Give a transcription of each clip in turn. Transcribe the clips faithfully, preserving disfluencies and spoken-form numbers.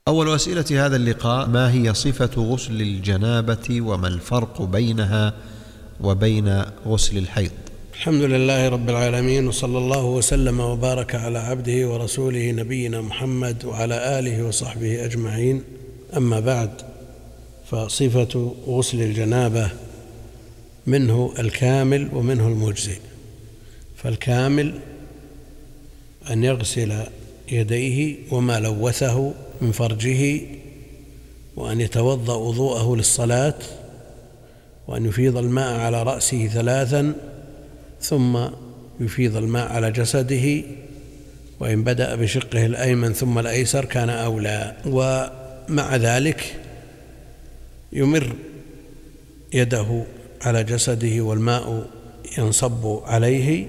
أول أسئلة هذا اللقاء: ما هي صفة غسل الجنابة وما الفرق بينها وبين غسل الحيض؟ الحمد لله رب العالمين، وصلى الله وسلم وبارك على عبده ورسوله نبينا محمد وعلى آله وصحبه أجمعين. أما بعد، فصفة غسل الجنابة منه الكامل ومنه المجزئ. فالكامل أن يغسل يديه وما لوثه من فرجه، وأن يتوضأ وضوءه للصلاة، وأن يفيض الماء على رأسه ثلاثا ثم يفيض الماء على جسده، وإن بدأ بشقه الأيمن ثم الأيسر كان أولى. ومع ذلك يمر يده على جسده والماء ينصب عليه،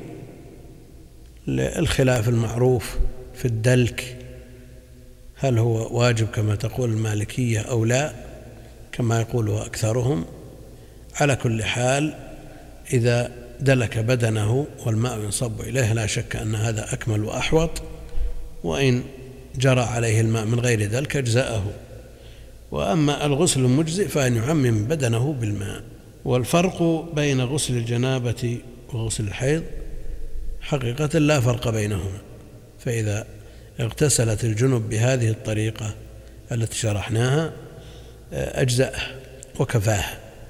الخلاف المعروف في الدلك، هل هو واجب كما تقول المالكية أو لا كما يقوله أكثرهم. على كل حال، إذا دلك بدنه والماء ينصب إليه لا شك أن هذا أكمل وأحوط، وإن جرى عليه الماء من غير دلك أجزأه. وأما الغسل المجزئ فأن يعمم بدنه بالماء. والفرق بين غسل الجنابة وغسل الحيض حقيقة لا فرق بينهما، فإذا اغتسلت الجنب بهذه الطريقة التي شرحناها أجزأه وكفاه.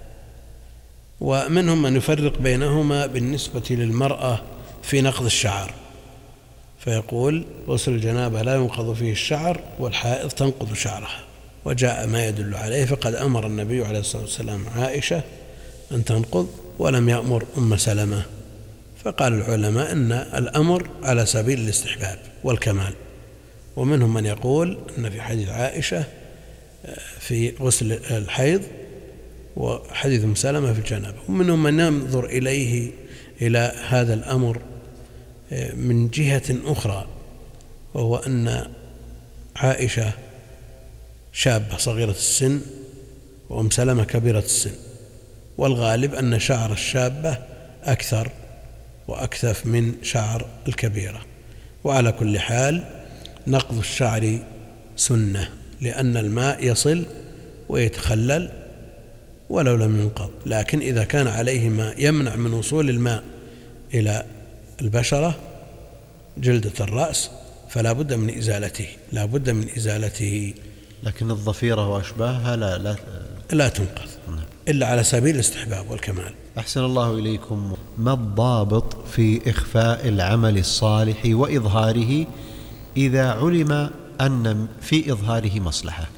ومنهم من يفرق بينهما بالنسبة للمرأة في نقض الشعر، فيقول غسل الجنابة لا ينقض فيه الشعر والحائض تنقض شعرها، وجاء ما يدل عليه، فقد أمر النبي عليه الصلاة والسلام عائشة أن تنقض ولم يأمر أم سلمة. فقال العلماء أن الأمر على سبيل الاستحباب والكمال. ومنهم من يقول أن في حديث عائشة في غسل الحيض وحديث أم سلمة في الجنابة. ومنهم من ينظر إليه إلى هذا الأمر من جهة أخرى، وهو أن عائشة شابة صغيرة السن وأم سلمة كبيرة السن، والغالب أن شعر الشابة أكثر وأكثف من شعر الكبيرة. وعلى كل حال نقض الشعر سنة، لأن الماء يصل ويتخلل ولو لم ينقض. لكن إذا كان عليه ما يمنع من وصول الماء إلى البشرة جلدة الرأس فلا بد من إزالته، لا بد من إزالته. لكن الضفيرة وأشباهها لا, لا, لا تنقض إلا على سبيل الاستحباب والكمال. أحسن الله إليكم. ما الضابط في إخفاء العمل الصالح وإظهاره إذا علم أن في إظهاره مصلحة؟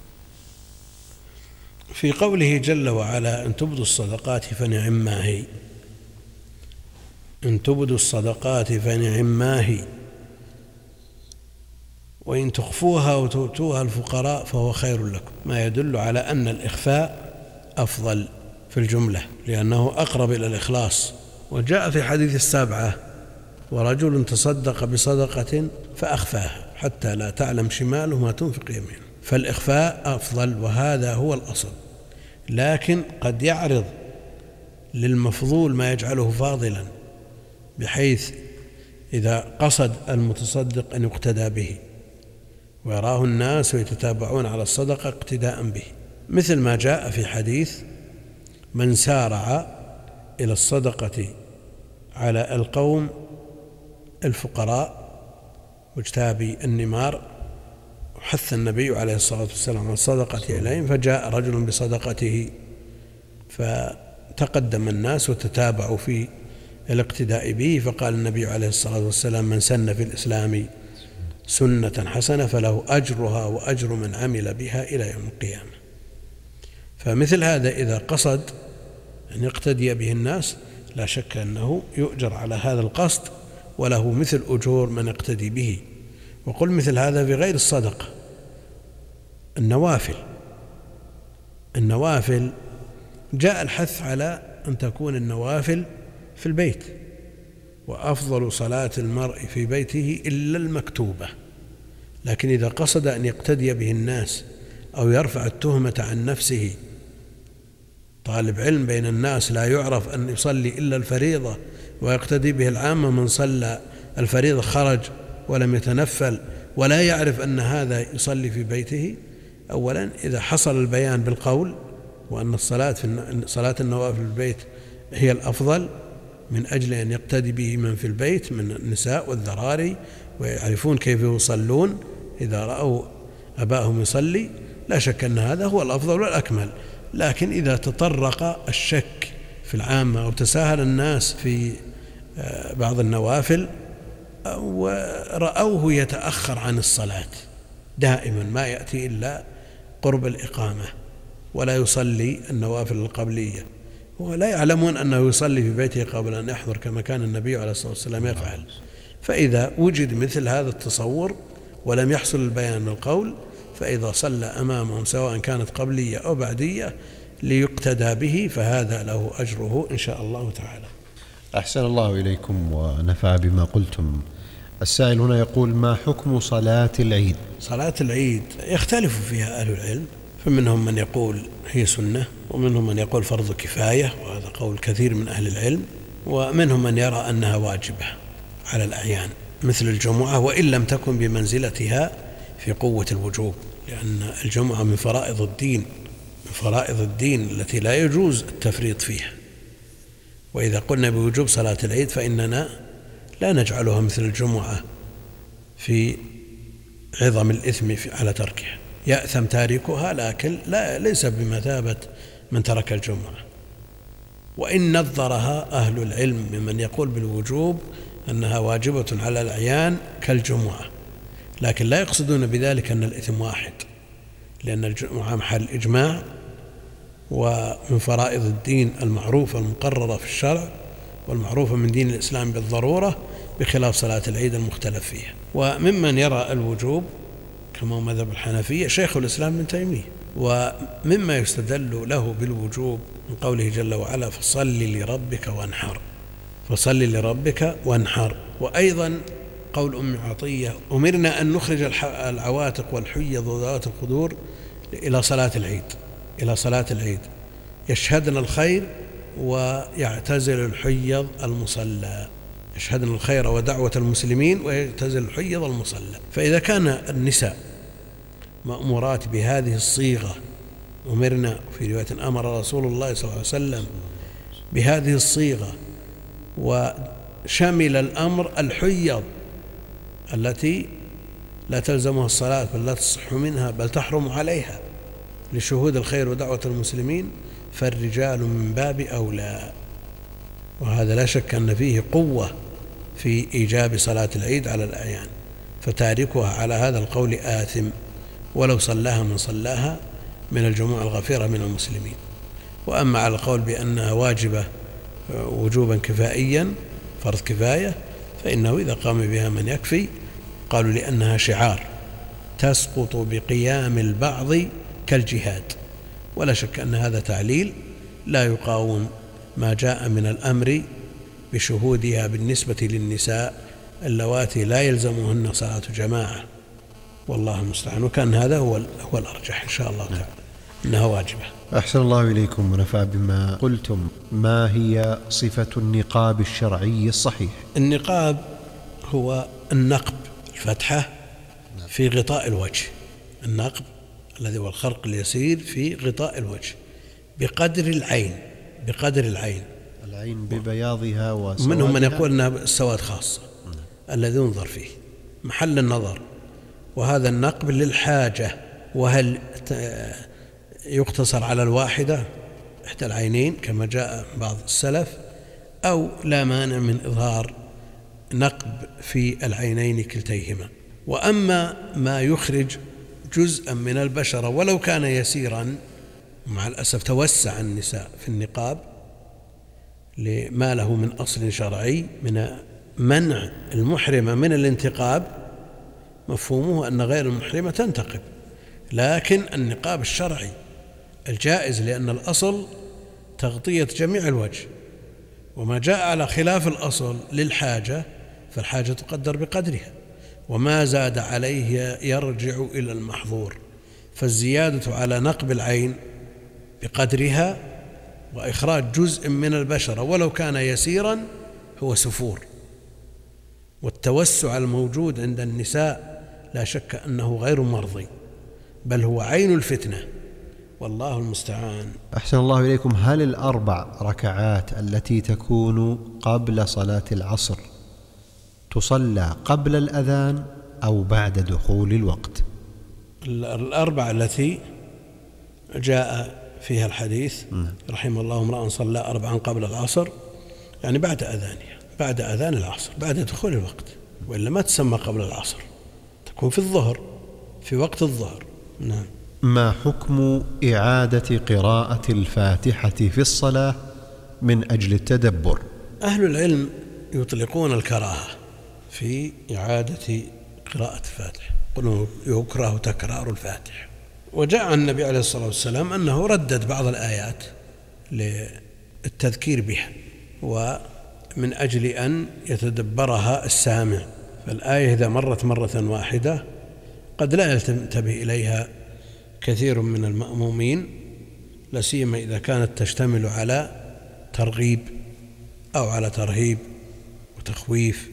في قوله جل وعلا: إن تبدوا الصدقات فنعم ما هي، إن تبدوا الصدقات فنعم ما هي، وإن تخفوها وتؤتوها الفقراء فهو خير لكم، ما يدل على أن الإخفاء أفضل في الجملة لأنه أقرب إلى الإخلاص. وجاء في حديث السابعة: ورجل تصدق بصدقة فأخفاها حتى لا تعلم شماله ما تنفق يمينه. فالإخفاء أفضل، وهذا هو الأصل. لكن قد يعرض للمفضول ما يجعله فاضلا، بحيث إذا قصد المتصدق أن يقتدى به ويراه الناس ويتتابعون على الصدقة اقتداء به، مثل ما جاء في حديث: من سارع إلى الصدقة على القوم الفقراء واجتابي النمار، وحث النبي عليه الصلاة والسلام على الصدقة إليهم، فجاء رجل بصدقته فتقدم الناس وتتابعوا في الاقتداء به، فقال النبي عليه الصلاة والسلام: من سن في الإسلام سنة حسنة فله أجرها وأجر من عمل بها إلى يوم القيامة. فمثل هذا إذا قصد أن يقتدي به الناس لا شك أنه يؤجر على هذا القصد، وله مثل أجور من يقتدي به. وقل مثل هذا في غير الصدقة. النوافل النوافل جاء الحث على أن تكون النوافل في البيت، وأفضل صلاة المرء في بيته إلا المكتوبة. لكن إذا قصد أن يقتدي به الناس أو يرفع التهمة عن نفسه، طالب علم بين الناس لا يعرف أن يصلي إلا الفريضة ويقتدي به العامة، من صلى الفريضة خرج ولم يتنفل ولا يعرف أن هذا يصلي في بيته، أولا إذا حصل البيان بالقول وأن الصلاة في صلاة النوافل في البيت هي الأفضل من أجل أن يقتدي به من في البيت من النساء والذراري ويعرفون كيف يصلون إذا رأوا أباهم يصلي، لا شك أن هذا هو الأفضل والأكمل. لكن إذا تطرق الشك في العامة أو تساهل الناس في بعض النوافل ورأوه يتأخر عن الصلاة دائما ما يأتي إلا قرب الإقامة ولا يصلي النوافل القبلية، ولا يعلمون أنه يصلي في بيته قبل أن يحضر كما كان النبي عليه الصلاة والسلام يفعل. فإذا وجد مثل هذا التصور ولم يحصل البيان بالقول، فإذا صلى أمامهم سواء كانت قبلية أو بعدية ليقتدى به فهذا له أجره إن شاء الله تعالى. أحسن الله إليكم ونفع بما قلتم. السائل هنا يقول: ما حكم صلاة العيد؟ صلاة العيد يختلف فيها أهل العلم، فمنهم من يقول هي سنة، ومنهم من يقول فرض كفاية، وهذا قول كثير من أهل العلم، ومنهم من يرى أنها واجبة على الأعيان مثل الجمعة وإن لم تكن بمنزلتها في قوة الوجوب، لأن الجمعة من فرائض الدين من فرائض الدين التي لا يجوز التفريط فيها. وإذا قلنا بوجوب صلاة العيد فإننا لا نجعلها مثل الجمعة في عظم الإثم على تركها، يأثم تاركها لكن لا ليس بمثابة من ترك الجمعة. وإن نظرها أهل العلم ممن يقول بالوجوب أنها واجبة على الأعيان كالجمعة، لكن لا يقصدون بذلك أن الإثم واحد، لأن الجمعة محل إجماع ومن فرائض الدين المعروفة المقررة في الشرع والمعروفة من دين الإسلام بالضرورة، بخلاف صلاة العيد المختلف فيها. وممن يرى الوجوب كما مذهب الحنفية شيخ الإسلام ابن تيمية، ومما يستدل له بالوجوب من قوله جل وعلا: فصل لربك وانحر، فصل لربك وانحر. وأيضا قول أم عطية: أمرنا أن نخرج العواتق والحيض وذوات الخدور إلى صلاة العيد إلى صلاة العيد يشهدن الخير ويعتزل الحيض المصلى، يشهدن الخير ودعوة المسلمين ويعتزل الحيض المصلى. فإذا كان النساء مأمورات بهذه الصيغة، أمرنا في رواية أمر رسول الله صلى الله عليه وسلم بهذه الصيغة، وشمل الأمر الحيض التي لا تلزمها الصلاة بل لا تصح منها بل تحرم عليها لشهود الخير ودعوة المسلمين، فالرجال من باب أولى. وهذا لا شك أن فيه قوة في إيجاب صلاة العيد على الأعيان، فتاركها على هذا القول آثم ولو صلاها من صلاها من الجموع الغفيرة من المسلمين. وأما على القول بأنها واجبة وجوبا كفائيا فرض كفاية، فإنه إذا قام بها من يكفي. قالوا لأنها شعار تسقط بقيام البعض كالجهاد، ولا شك أن هذا تعليل لا يقاوم ما جاء من الأمر بشهودها بالنسبة للنساء اللواتي لا يلزمهن صلاة جماعة، والله المستعان. وكان هذا هو هو الأرجح إن شاء الله تعالى أنها واجبة. أحسن الله إليكم ونفع بما قلتم. ما هي صفة النقاب الشرعي الصحيح؟ النقاب هو النقب، الفتحة في غطاء الوجه، النقب الذي هو الخرق اليسير في غطاء الوجه بقدر العين، بقدر العين العين ببياضها وسوادها. منهم من يقول أنها السواد خاصة الذي ينظر فيه محل النظر، وهذا النقب للحاجة. وهل يقتصر على الواحدة إحدى العينين كما جاء بعض السلف، أو لا مانع من إظهار نقب في العينين كلتيهما. وأما ما يخرج جزءا من البشرة ولو كان يسيرا، مع الأسف توسع النساء في النقاب لما له من أصل شرعي من منع المحرمة من الانتقاب، مفهومه أن غير المحرمة تنتقب، لكن النقاب الشرعي الجائز لأن الأصل تغطية جميع الوجه، وما جاء على خلاف الأصل للحاجة فالحاجة تقدر بقدرها، وما زاد عليه يرجع إلى المحظور. فالزيادة على نقب العين بقدرها وإخراج جزء من البشرة ولو كان يسيرا هو سفور. والتوسع الموجود عند النساء لا شك أنه غير مرضي، بل هو عين الفتنة، والله المستعان. أحسن الله إليكم. هل الأربع ركعات التي تكون قبل صلاة العصر تصلى قبل الأذان أو بعد دخول الوقت؟ الأربع التي جاء فيها الحديث رحم الله امرأ صلى أربعا قبل العصر، يعني بعد أذانها، بعد أذان العصر، بعد دخول الوقت، وإلا ما تسمى قبل العصر، تكون في الظهر، في وقت الظهر. نعم. ما حكم إعادة قراءة الفاتحة في الصلاة من أجل التدبر؟ أهل العلم يطلقون الكراهة في إعادة قراءة الفاتحة، يقولون يكره تكرار الفاتحة. وجاء عن النبي عليه الصلاة والسلام أنه ردد بعض الآيات للتذكير بها ومن أجل أن يتدبرها السامع، فالآية إذا مرت مرة واحدة قد لا ينتبه إليها كثير من المأمومين، لا سيما إذا كانت تشتمل على ترغيب أو على ترهيب وتخويف.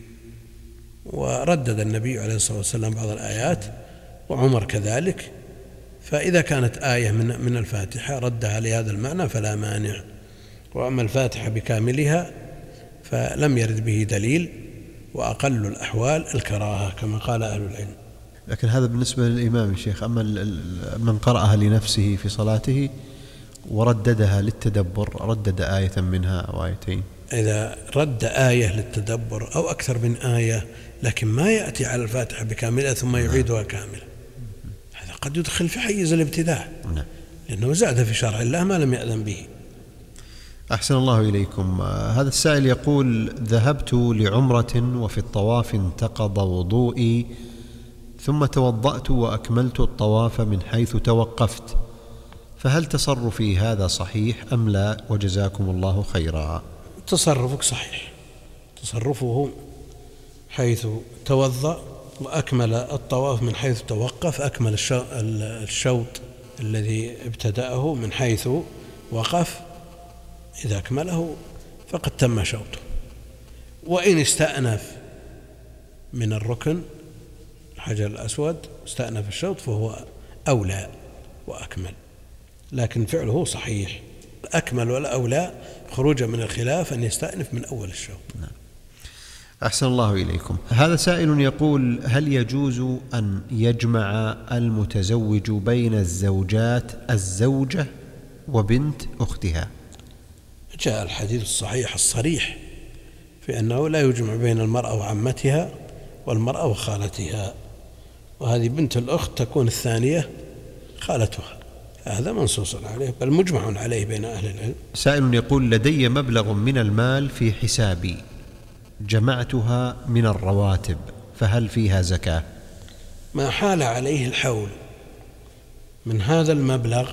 وردد النبي عليه الصلاة والسلام بعض الآيات وعمر كذلك، فإذا كانت آية من من الفاتحة ردها لهذا المعنى فلا مانع. وأما الفاتحة بكاملها فلم يرد به دليل، وأقل الأحوال الكراهة كما قال أهل العلم. لكن هذا بالنسبة للإمام يا شيخ. أما من قرأها لنفسه في صلاته ورددها للتدبر، ردد آية منها أو آيتين، إذا رد آية للتدبر أو أكثر من آية لكن ما يأتي على الفاتحة بكاملها ثم يعيدها كاملة، هذا قد يدخل في حيز الابتداع، لأنه زاد في شرع الله ما لم يأذن به. أحسن الله إليكم. هذا السائل يقول: ذهبت لعمرة وفي الطواف انتقض وضوئي، ثم توضأت وأكملت الطواف من حيث توقفت، فهل تصرفي هذا صحيح أم لا؟ وجزاكم الله خيرا. تصرفك صحيح، تصرفه حيث توضأ وأكمل الطواف من حيث توقف، أكمل الشوط الذي ابتدأه من حيث وقف، إذا أكمله فقد تم شوطه. وإن استأنف من الركن الحجر الأسود، استأنف الشوط، فهو أولى وأكمل، لكن فعله صحيح. أكمل ولا أولى خروجا من الخلاف أن يستأنف من أول الشوط. نعم. أحسن الله إليكم. هذا سائل يقول: هل يجوز أن يجمع المتزوج بين الزوجات الزوجة وبنت أختها؟ جاء الحديث الصحيح الصريح في أنه لا يجمع بين المرأة وعمتها والمرأة وخالتها، وهذه بنت الأخت تكون الثانية خالتها، هذا منصوص عليه بل مجمع عليه بين أهل العلم. سائل يقول: لدي مبلغ من المال في حسابي جمعتها من الرواتب، فهل فيها زكاة؟ ما حال عليه الحول من هذا المبلغ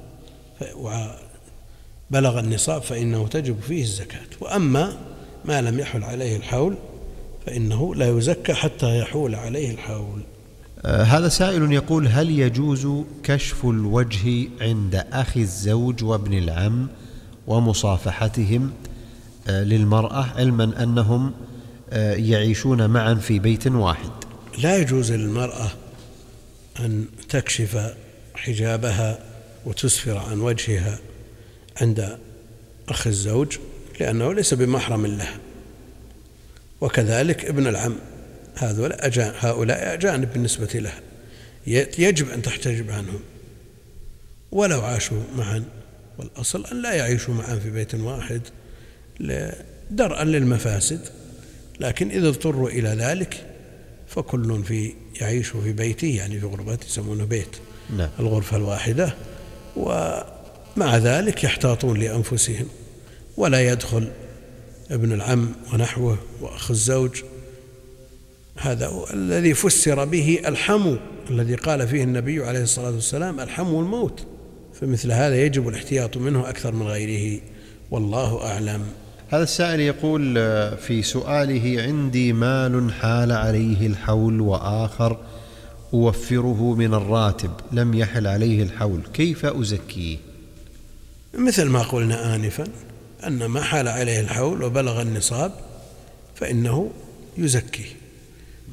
وبلغ النصاب فإنه تجب فيه الزكاة، وأما ما لم يحل عليه الحول فإنه لا يزكى حتى يحول عليه الحول. آه هذا سائل يقول: هل يجوز كشف الوجه عند أخي الزوج وابن العم ومصافحتهم آه للمرأة، علما أنهم آه يعيشون معا في بيت واحد؟ لا يجوز للمرأة أن تكشف حجابها وتسفر عن وجهها عند أخ الزوج، لأنه ليس بمحرم لها، وكذلك ابن العم، هؤلاء أجانب بالنسبة لها، يجب أن تحتجب عنهم ولو عاشوا معا، والأصل أن لا يعيشوا معا في بيت واحد درءا للمفاسد، لكن إذا اضطروا إلى ذلك فكل في يعيش في بيته، يعني في غربته يسمونه بيت. نعم. الغرفة الواحدة، ومع ذلك يحتاطون لأنفسهم، ولا يدخل ابن العم ونحوه وأخ الزوج. هذا هو الذي فسر به الحمو الذي قال فيه النبي عليه الصلاة والسلام: الحمو الموت، فمثل هذا يجب الاحتياط منه أكثر من غيره، والله أعلم. هذا السائل يقول في سؤاله: عندي مال حال عليه الحول وآخر أوفره من الراتب لم يحل عليه الحول، كيف أزكيه؟ مثل ما قلنا آنفا، أن ما حال عليه الحول وبلغ النصاب فإنه يزكيه،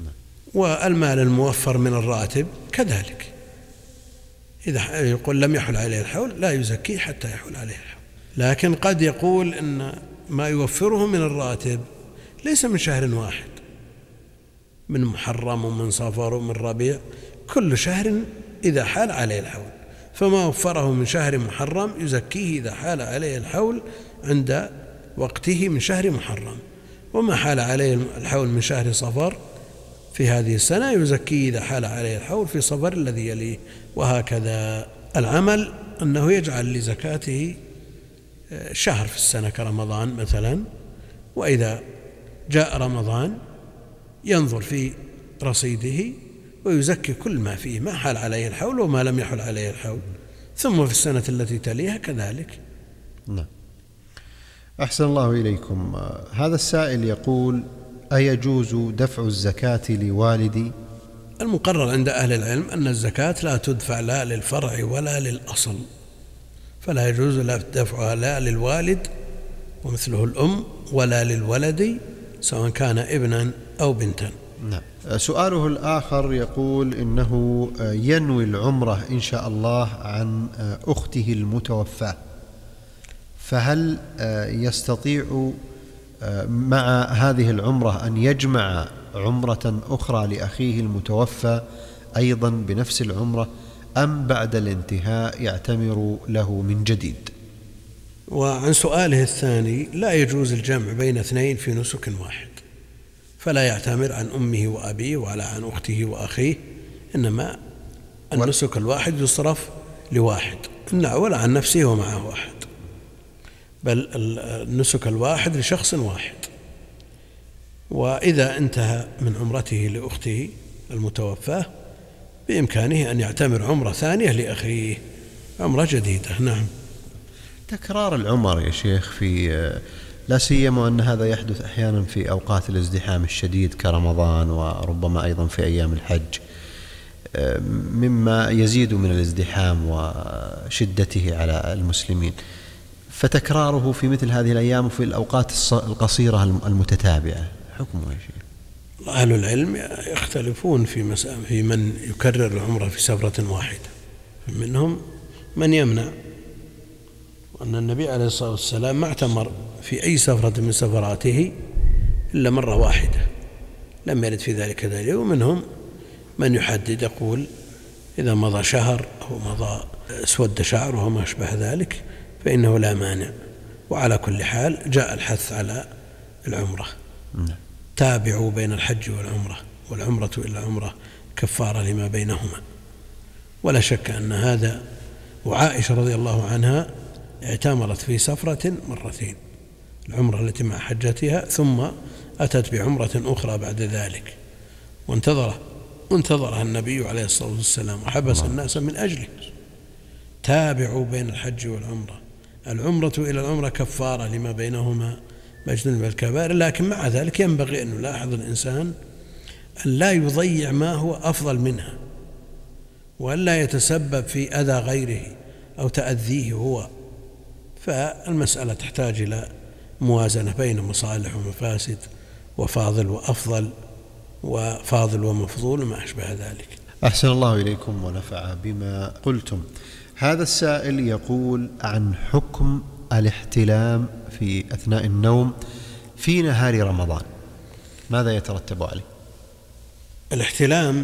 والمال الموفر من الراتب كذلك، إذا يقول لم يحل عليه الحول لا يزكيه حتى يحل عليه الحول. لكن قد يقول إن ما يوفره من الراتب ليس من شهر واحد، من محرم ومن صفر ومن ربيع، كل شهر إذا حال عليه الحول، فما وفره من شهر محرم يزكيه إذا حال عليه الحول عند وقته من شهر محرم، وما حال عليه الحول من شهر صفر في هذه السنة يزكيه إذا حال عليه الحول في صفر الذي يليه. وهكذا العمل أنه يجعل لزكاته شهر في السنة كرمضان مثلا، وإذا جاء رمضان ينظر في رصيده ويزكي كل ما فيه، ما حال عليه الحول وما لم يحل عليه الحول، ثم في السنة التي تليها كذلك. نعم. أحسن الله إليكم. هذا السائل يقول: أيجوز دفع الزكاة لوالدي؟ المقرر عند أهل العلم أن الزكاة لا تدفع لا للفرع ولا للأصل، فلا يجوز دفعها لا للوالد ومثله الأم ولا للولد سواء كان ابنا أو بنتا. نعم. سؤاله الآخر يقول إنه ينوي العمرة إن شاء الله عن أخته المتوفاة، فهل يستطيع مع هذه العمرة أن يجمع عمرة أخرى لأخيه المتوفى أيضا بنفس العمرة، أم بعد الانتهاء يعتمر له من جديد؟ وعن سؤاله الثاني، لا يجوز الجمع بين اثنين في نسك واحد، فلا يعتمر عن أمه وأبيه ولا عن أخته وأخيه، إنما النسك الواحد يصرف لواحد، ولا عن نفسه ومعه واحد، بل النسك الواحد لشخص واحد. وإذا انتهى من عمرته لأخته المتوفاة بإمكانه أن يعتمر عمرة ثانية لأخيه، عمرة جديدة. نعم. تكرار العمر يا شيخ في لا سيما أن هذا يحدث أحيانا في أوقات الازدحام الشديد كرمضان، وربما أيضا في أيام الحج، مما يزيد من الازدحام وشدته على المسلمين، فتكراره في مثل هذه الأيام وفي الأوقات القصيرة المتتابعة حكمه يا شيخ؟ أهل العلم يختلفون في في من يكرر العمرة في سفرة واحدة، منهم من يمنع، وأن النبي عليه الصلاة والسلام ما اعتمر في أي سفرة من سفراته إلا مرة واحدة، لم يرد في ذلك دليل. ومنهم من يحدد يقول إذا مضى شهر أو مضى اسود شعره وما أشبه ذلك فإنه لا مانع. وعلى كل حال جاء الحث على العمرة. تابعوا بين الحج والعمرة، والعمرة إلى العمرة كفارة لما بينهما. ولا شك أن هذا، وعائشة رضي الله عنها اعتمرت في سفرة مرتين، العمرة التي مع حجتها، ثم أتت بعمرة أخرى بعد ذلك، وانتظره انتظرها النبي عليه الصلاة والسلام وحبس الناس من أجله. تابعوا بين الحج والعمرة، العمرة إلى العمرة كفارة لما بينهما مجتنب الكبائر. لكن مع ذلك ينبغي أن يلاحظ الإنسان أن لا يضيع ما هو أفضل منها، وأن لا يتسبب في أذى غيره أو تأذيه هو. فالمسألة تحتاج إلى موازنة بين مصالح ومفاسد، وفاضل وأفضل، وفاضل ومفضول وما أشبه ذلك. أحسن الله إليكم ونفع بما قلتم. هذا السائل يقول عن حكم الاحتلام في أثناء النوم في نهار رمضان، ماذا يترتب عليه؟ الاحتلام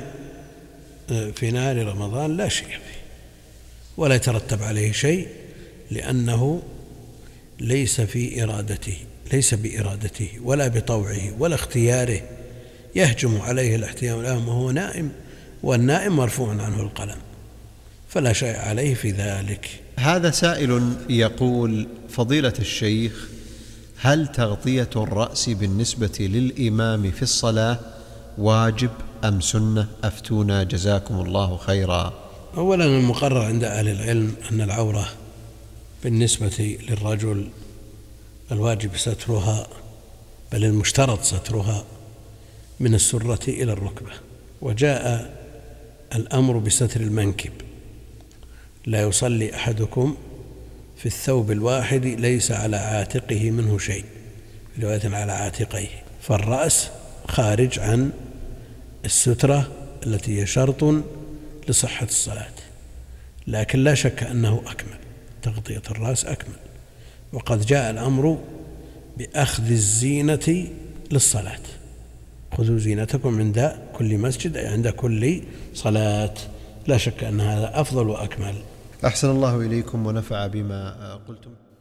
في نهار رمضان لا شيء فيه ولا يترتب عليه شيء، لأنه ليس في إرادته، ليس بإرادته ولا بطوعه ولا اختياره، يهجم عليه الاحتلام وهو نائم، والنائم مرفوع عنه القلم، فلا شيء عليه في ذلك. هذا سائل يقول: فضيلة الشيخ، هل تغطية الرأس بالنسبة للإمام في الصلاة واجب أم سنة؟ أفتونا جزاكم الله خيرا. أولا المقرر عند أهل العلم أن العورة بالنسبة للرجل الواجب سترها، بل المشترط سترها من السرة إلى الركبة. وجاء الأمر بستر المنكب: لا يصلي أحدكم في الثوب الواحد ليس على عاتقه منه شيء، رواية على عاتقيه، فالرأس خارج عن السترة التي هي شرط لصحة الصلاة، لكن لا شك أنه أكمل، تغطية الرأس أكمل. وقد جاء الأمر بأخذ الزينة للصلاة، خذوا زينتكم عند كل مسجد أي عند كل صلاة، لا شك أن هذا أفضل وأكمل. أحسن الله إليكم ونفع بما قلتم.